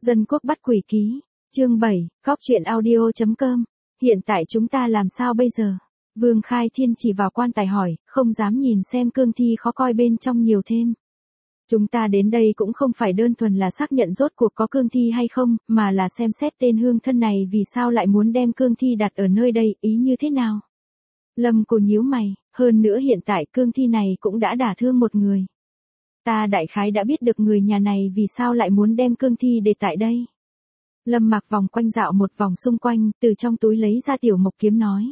Dân quốc bắt quỷ ký. Chương 7, Góc truyện audio.com. Hiện tại chúng ta làm sao bây giờ? Vương Khai Thiên chỉ vào quan tài hỏi, không dám nhìn xem cương thi khó coi bên trong nhiều thêm. Chúng ta đến đây cũng không phải đơn thuần là xác nhận rốt cuộc có cương thi hay không, mà là xem xét tên hương thân này vì sao lại muốn đem cương thi đặt ở nơi đây, ý như thế nào? Lâm Cô nhíu mày, hơn nữa hiện tại cương thi này cũng đã đả thương một người. Ta đại khái đã biết được người nhà này vì sao lại muốn đem cương thi để tại đây. Lâm Mặc vòng quanh dạo một vòng xung quanh, từ trong túi lấy ra tiểu mộc kiếm nói.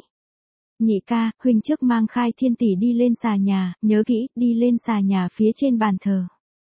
Nhị ca, huynh trước mang Khai Thiên tỷ đi lên xà nhà, nhớ kỹ, đi lên xà nhà phía trên bàn thờ.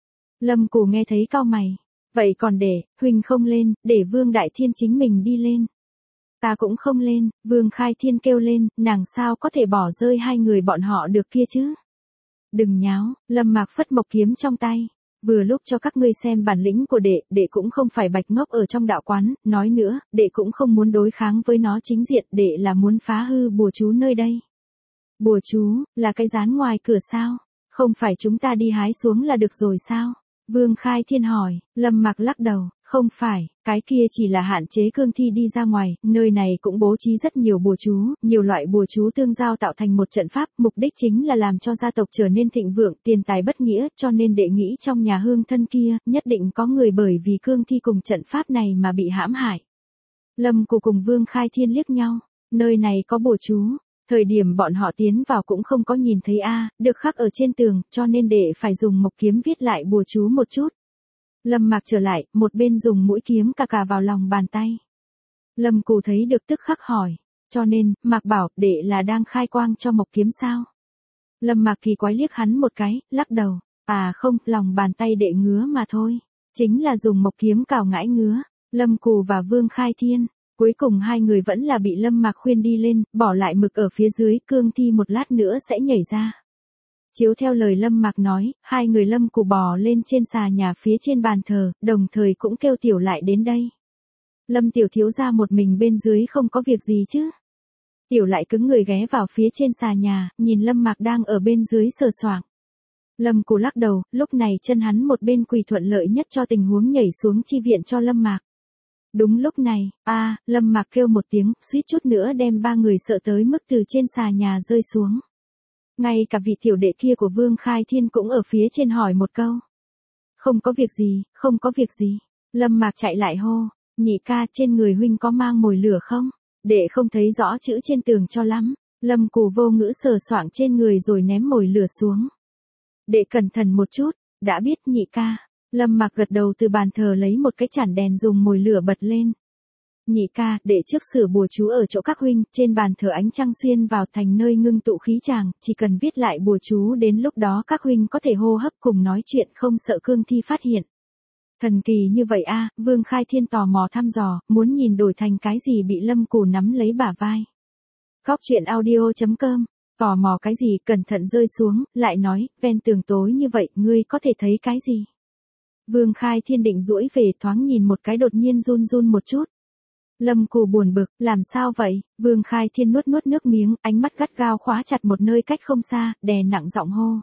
Lâm Cù nghe thấy cau mày. Vậy còn huynh không lên, để Vương Đại Thiên chính mình đi lên. Ta cũng không lên, Vương Khai Thiên kêu lên, nàng sao có thể bỏ rơi hai người bọn họ được kia chứ? Đừng nháo, Lâm Mạc phất mộc kiếm trong tay. Vừa lúc cho các ngươi xem bản lĩnh của đệ cũng không phải bạch ngốc ở trong đạo quán, nói nữa, đệ cũng không muốn đối kháng với nó chính diện, đệ là muốn phá hư bùa chú nơi đây. Bùa chú, là cái dán ngoài cửa sao? Không phải chúng ta đi hái xuống là được rồi sao? Vương Khai Thiên hỏi, Lâm Mạc lắc đầu, không phải, cái kia chỉ là hạn chế cương thi đi ra ngoài, nơi này cũng bố trí rất nhiều bùa chú, nhiều loại bùa chú tương giao tạo thành một trận pháp, mục đích chính là làm cho gia tộc trở nên thịnh vượng, tiền tài bất nghĩa, cho nên đệ nghĩ trong nhà hương thân kia, nhất định có người bởi vì cương thi cùng trận pháp này mà bị hãm hại. Lâm Cù cùng Vương Khai Thiên liếc nhau, nơi này có bùa chú. Thời điểm bọn họ tiến vào cũng không có nhìn thấy được khắc ở trên tường, cho nên đệ phải dùng mộc kiếm viết lại bùa chú một chút. Lâm Mạc trở lại, một bên dùng mũi kiếm cà vào lòng bàn tay. Lâm Cù thấy được tức khắc hỏi, cho nên, Mạc bảo, đệ là đang khai quang cho mộc kiếm sao? Lâm Mạc kỳ quái liếc hắn một cái, lắc đầu, không, lòng bàn tay đệ ngứa mà thôi. Chính là dùng mộc kiếm cào ngãi ngứa. Lâm Cù và Vương Khai Thiên. Cuối cùng hai người vẫn là bị Lâm Mạc khuyên đi lên, bỏ lại mực ở phía dưới, cương thi một lát nữa sẽ nhảy ra. Chiếu theo lời Lâm Mạc nói, hai người Lâm Cù bò lên trên xà nhà phía trên bàn thờ, đồng thời cũng kêu Tiểu Lại đến đây. Lâm Tiểu thiếu gia một mình bên dưới không có việc gì chứ? Tiểu Lại cứng người ghé vào phía trên xà nhà, nhìn Lâm Mạc đang ở bên dưới sờ soạng. Lâm Cù lắc đầu, lúc này chân hắn một bên quỳ thuận lợi nhất cho tình huống nhảy xuống chi viện cho Lâm Mạc. Đúng lúc này, Lâm Mạc kêu một tiếng, suýt chút nữa đem ba người sợ tới mức từ trên xà nhà rơi xuống. Ngay cả vị tiểu đệ kia của Vương Khai Thiên cũng ở phía trên hỏi một câu. Không có việc gì, không có việc gì. Lâm Mạc chạy lại hô, nhị ca trên người huynh có mang mồi lửa không? Đệ không thấy rõ chữ trên tường cho lắm. Lâm Cù vô ngữ sờ soạng trên người rồi ném mồi lửa xuống. Đệ cẩn thận một chút, đã biết nhị ca. Lâm Mạc gật đầu từ bàn thờ lấy một cái chản đèn dùng mồi lửa bật lên. Nhị ca, để trước sửa bùa chú ở chỗ các huynh, trên bàn thờ ánh trăng xuyên vào thành nơi ngưng tụ khí tràng, chỉ cần viết lại bùa chú đến lúc đó các huynh có thể hô hấp cùng nói chuyện không sợ cương thi phát hiện. Thần kỳ như vậy Vương Khai Thiên tò mò thăm dò, muốn nhìn đổi thành cái gì bị Lâm Cù nắm lấy bả vai. Góc truyện audio.com, tò mò cái gì cẩn thận rơi xuống, lại nói, ven tường tối như vậy, ngươi có thể thấy cái gì? Vương Khai Thiên định duỗi về thoáng nhìn một cái đột nhiên run run một chút. Lâm Cù buồn bực, làm sao vậy? Vương Khai Thiên nuốt nước miếng, ánh mắt gắt gao khóa chặt một nơi cách không xa, đè nặng giọng hô.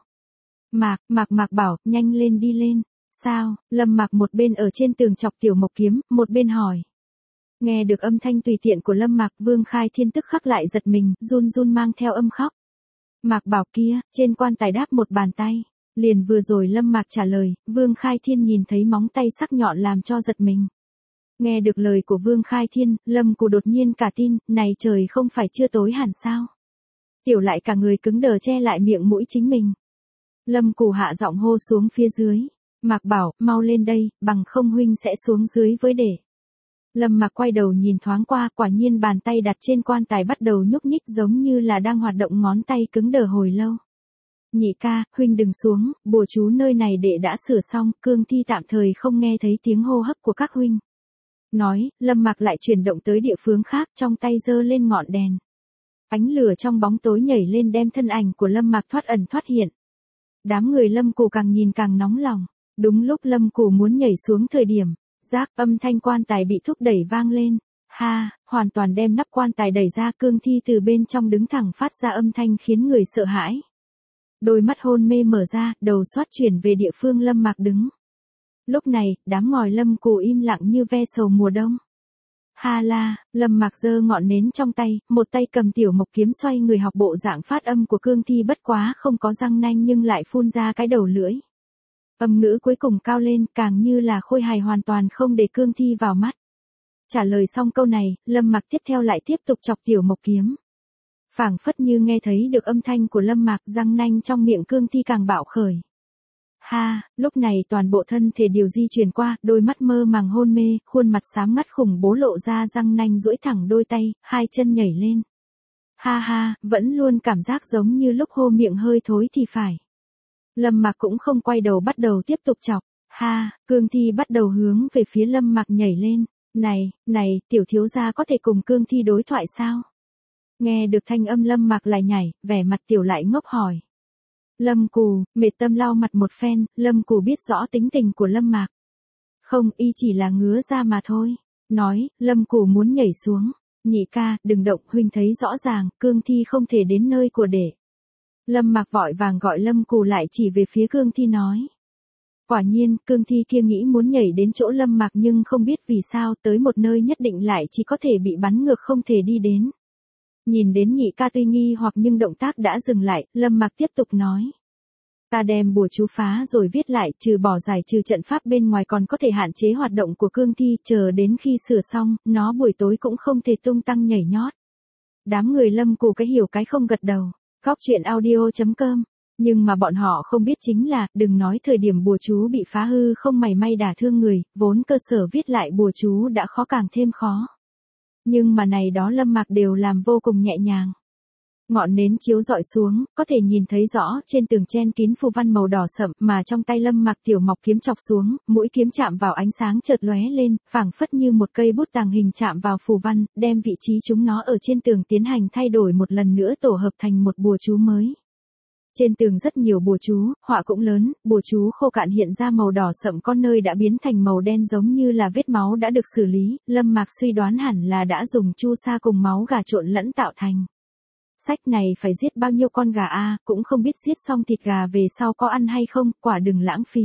Mạc bảo, nhanh lên đi lên. Sao? Lâm Mạc một bên ở trên tường chọc tiểu mộc kiếm, một bên hỏi. Nghe được âm thanh tùy tiện của Lâm Mạc, Vương Khai Thiên tức khắc lại giật mình, run mang theo âm khóc. Mạc bảo kia, trên quan tài đáp một bàn tay. Liền vừa rồi Lâm Mạc trả lời, Vương Khai Thiên nhìn thấy móng tay sắc nhọn làm cho giật mình. Nghe được lời của Vương Khai Thiên, Lâm Cù đột nhiên cả tin, này trời không phải chưa tối hẳn sao? Tiểu Lại cả người cứng đờ che lại miệng mũi chính mình. Lâm Cù hạ giọng hô xuống phía dưới. Mạc bảo, mau lên đây, bằng không huynh sẽ xuống dưới với đệ. Lâm Mạc quay đầu nhìn thoáng qua, quả nhiên bàn tay đặt trên quan tài bắt đầu nhúc nhích giống như là đang hoạt động ngón tay cứng đờ hồi lâu. Nhị ca, huynh đừng xuống, bùa chú nơi này đệ đã sửa xong, cương thi tạm thời không nghe thấy tiếng hô hấp của các huynh. Nói, Lâm Mạc lại chuyển động tới địa phương khác, trong tay giơ lên ngọn đèn. Ánh lửa trong bóng tối nhảy lên đem thân ảnh của Lâm Mạc thoát ẩn thoát hiện. Đám người Lâm Cù càng nhìn càng nóng lòng. Đúng lúc Lâm Cù muốn nhảy xuống thời điểm, rác âm thanh quan tài bị thúc đẩy vang lên. Hoàn toàn đem nắp quan tài đẩy ra, cương thi từ bên trong đứng thẳng phát ra âm thanh khiến người sợ hãi. Đôi mắt hôn mê mở ra, đầu xoát chuyển về địa phương Lâm Mạc đứng. Lúc này, đám ngòi Lâm Cù im lặng như ve sầu mùa đông. Ha la, Lâm Mạc giơ ngọn nến trong tay, một tay cầm tiểu mộc kiếm xoay người học bộ dạng phát âm của cương thi bất quá không có răng nanh nhưng lại phun ra cái đầu lưỡi. Âm ngữ cuối cùng cao lên, càng như là khôi hài hoàn toàn không để cương thi vào mắt. Trả lời xong câu này, Lâm Mạc tiếp theo lại tiếp tục chọc tiểu mộc kiếm. Phảng phất như nghe thấy được âm thanh của Lâm Mạc, răng nanh trong miệng cương thi càng bạo khởi. Ha, lúc này toàn bộ thân thể điều di chuyển qua, đôi mắt mơ màng hôn mê, khuôn mặt xám ngắt khủng bố lộ ra răng nanh duỗi thẳng đôi tay, hai chân nhảy lên. Ha ha, vẫn luôn cảm giác giống như lúc hô miệng hơi thối thì phải. Lâm Mạc cũng không quay đầu bắt đầu tiếp tục chọc. Ha, cương thi bắt đầu hướng về phía Lâm Mạc nhảy lên. Này, tiểu thiếu gia có thể cùng cương thi đối thoại sao? Nghe được thanh âm Lâm Mạc lại nhảy, vẻ mặt tiểu lại ngốc hỏi. Lâm Cù, mệt tâm lau mặt một phen, Lâm Cù biết rõ tính tình của Lâm Mạc. Không, y chỉ là ngứa ra mà thôi. Nói, Lâm Cù muốn nhảy xuống. Nhị ca, đừng động, huynh thấy rõ ràng, cương thi không thể đến nơi của đệ. Lâm Mạc vội vàng gọi Lâm Cù lại chỉ về phía cương thi nói. Quả nhiên, cương thi kia nghĩ muốn nhảy đến chỗ Lâm Mạc nhưng không biết vì sao tới một nơi nhất định lại chỉ có thể bị bắn ngược không thể đi đến. Nhìn đến nhị ca tuy nghi hoặc nhưng động tác đã dừng lại, Lâm Mạc tiếp tục nói. Ta đem bùa chú phá rồi viết lại, trừ bỏ giải trừ trận pháp bên ngoài còn có thể hạn chế hoạt động của cương thi, chờ đến khi sửa xong, nó buổi tối cũng không thể tung tăng nhảy nhót. Đám người Lâm Cù cái hiểu cái không gật đầu. Góc truyện audio.com. Nhưng mà bọn họ không biết chính là, đừng nói thời điểm bùa chú bị phá hư không mảy may đả thương người, vốn cơ sở viết lại bùa chú đã khó càng thêm khó. Nhưng mà này đó Lâm Mạc đều làm vô cùng nhẹ nhàng. Ngọn nến chiếu rọi xuống, có thể nhìn thấy rõ trên tường chen kín phù văn màu đỏ sậm mà trong tay Lâm Mạc tiểu mộc kiếm chọc xuống, mũi kiếm chạm vào ánh sáng chợt lóe lên, phảng phất như một cây bút tàng hình chạm vào phù văn, đem vị trí chúng nó ở trên tường tiến hành thay đổi một lần nữa tổ hợp thành một bùa chú mới. Trên tường rất nhiều bùa chú, họa cũng lớn, bùa chú khô cạn hiện ra màu đỏ sậm có nơi đã biến thành màu đen giống như là vết máu đã được xử lý, Lâm Mạc suy đoán hẳn là đã dùng chu sa cùng máu gà trộn lẫn tạo thành. Sách này phải giết bao nhiêu con gà a, cũng không biết giết xong thịt gà về sau có ăn hay không, quả đừng lãng phí.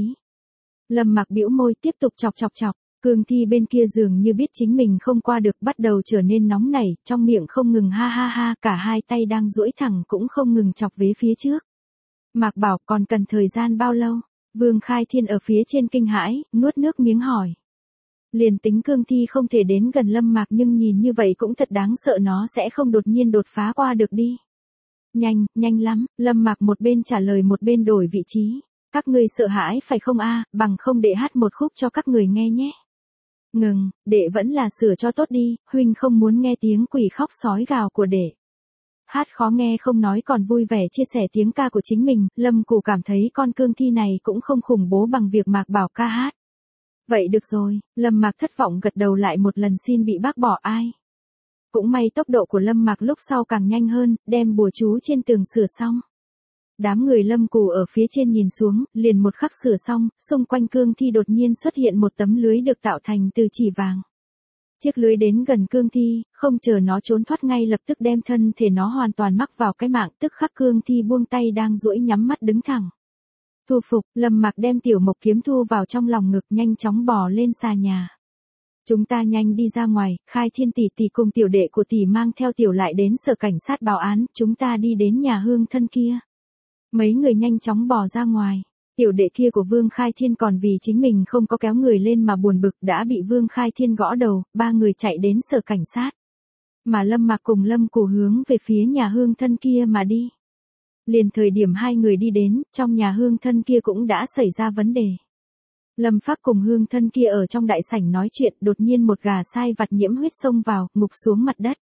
Lâm Mạc bĩu môi tiếp tục chọc, cương thi bên kia dường như biết chính mình không qua được bắt đầu trở nên nóng nảy, trong miệng không ngừng ha ha ha, cả hai tay đang duỗi thẳng cũng không ngừng chọc về phía trước. Mạc bảo còn cần thời gian bao lâu? Vương Khai Thiên ở phía trên kinh hãi, nuốt nước miếng hỏi. Liền tính cương thi không thể đến gần Lâm Mạc nhưng nhìn như vậy cũng thật đáng sợ nó sẽ không đột nhiên đột phá qua được đi. Nhanh lắm, Lâm Mạc một bên trả lời một bên đổi vị trí. Các ngươi sợ hãi phải không a, bằng không đệ hát một khúc cho các người nghe nhé. Ngừng, đệ vẫn là sửa cho tốt đi, huynh không muốn nghe tiếng quỷ khóc sói gào của đệ. Hát khó nghe không nói còn vui vẻ chia sẻ tiếng ca của chính mình, Lâm Cù cảm thấy con cương thi này cũng không khủng bố bằng việc Mạc bảo ca hát. Vậy được rồi, Lâm Mạc thất vọng gật đầu lại một lần xin bị bác bỏ ai. Cũng may tốc độ của Lâm Mạc lúc sau càng nhanh hơn, đem bùa chú trên tường sửa xong. Đám người Lâm Cù ở phía trên nhìn xuống, liền một khắc sửa xong, xung quanh cương thi đột nhiên xuất hiện một tấm lưới được tạo thành từ chỉ vàng. Chiếc lưới đến gần cương thi, không chờ nó trốn thoát ngay lập tức đem thân thể nó hoàn toàn mắc vào cái mạng, tức khắc cương thi buông tay đang duỗi nhắm mắt đứng thẳng. Thu phục, Lâm Mạc đem tiểu mộc kiếm thu vào trong lòng ngực nhanh chóng bò lên xà nhà. Chúng ta nhanh đi ra ngoài, Khai Thiên tỷ tỷ cùng tiểu đệ của tỷ mang theo tiểu lại đến sở cảnh sát báo án, chúng ta đi đến nhà hương thân kia. Mấy người nhanh chóng bò ra ngoài. Tiểu đệ kia của Vương Khai Thiên còn vì chính mình không có kéo người lên mà buồn bực đã bị Vương Khai Thiên gõ đầu, ba người chạy đến sở cảnh sát. Mà Lâm Mạc cùng Lâm Cù hướng về phía nhà hương thân kia mà đi. Liền thời điểm hai người đi đến, trong nhà hương thân kia cũng đã xảy ra vấn đề. Lâm Phác cùng hương thân kia ở trong đại sảnh nói chuyện, đột nhiên một gà sai vặt nhiễm huyết xông vào, ngục xuống mặt đất.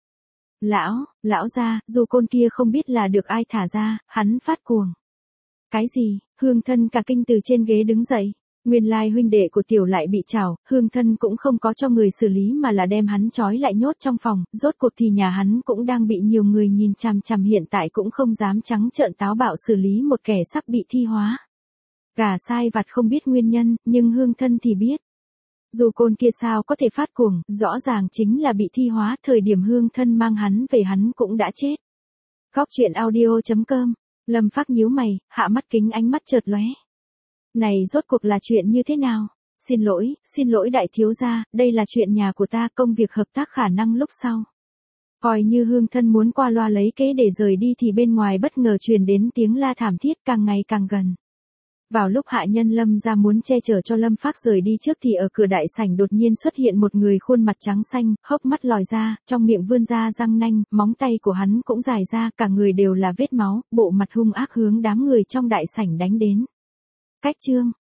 Lão gia, dù côn kia không biết là được ai thả ra, hắn phát cuồng. Cái gì? Hương thân cả kinh từ trên ghế đứng dậy. Nguyên lai huynh đệ của tiểu lại bị trảo, hương thân cũng không có cho người xử lý mà là đem hắn trói lại nhốt trong phòng, rốt cuộc thì nhà hắn cũng đang bị nhiều người nhìn chằm chằm hiện tại cũng không dám trắng trợn táo bạo xử lý một kẻ sắp bị thi hóa. Gà sai vặt không biết nguyên nhân, nhưng hương thân thì biết. Dù côn kia sao có thể phát cuồng, rõ ràng chính là bị thi hóa, thời điểm hương thân mang hắn về hắn cũng đã chết. Góc truyện audio.com. Lâm Phác nhíu mày, hạ mắt kính ánh mắt chợt lóe. Này rốt cuộc là chuyện như thế nào? Xin lỗi đại thiếu gia, đây là chuyện nhà của ta, công việc hợp tác khả năng lúc sau. Coi như Hương thân muốn qua loa lấy kế để rời đi thì bên ngoài bất ngờ truyền đến tiếng la thảm thiết càng ngày càng gần. Vào lúc hạ nhân Lâm ra muốn che chở cho Lâm Phác rời đi trước thì ở cửa đại sảnh đột nhiên xuất hiện một người khuôn mặt trắng xanh, hốc mắt lòi ra, trong miệng vươn ra răng nanh, móng tay của hắn cũng dài ra, cả người đều là vết máu, bộ mặt hung ác hướng đám người trong đại sảnh đánh đến. Cách chương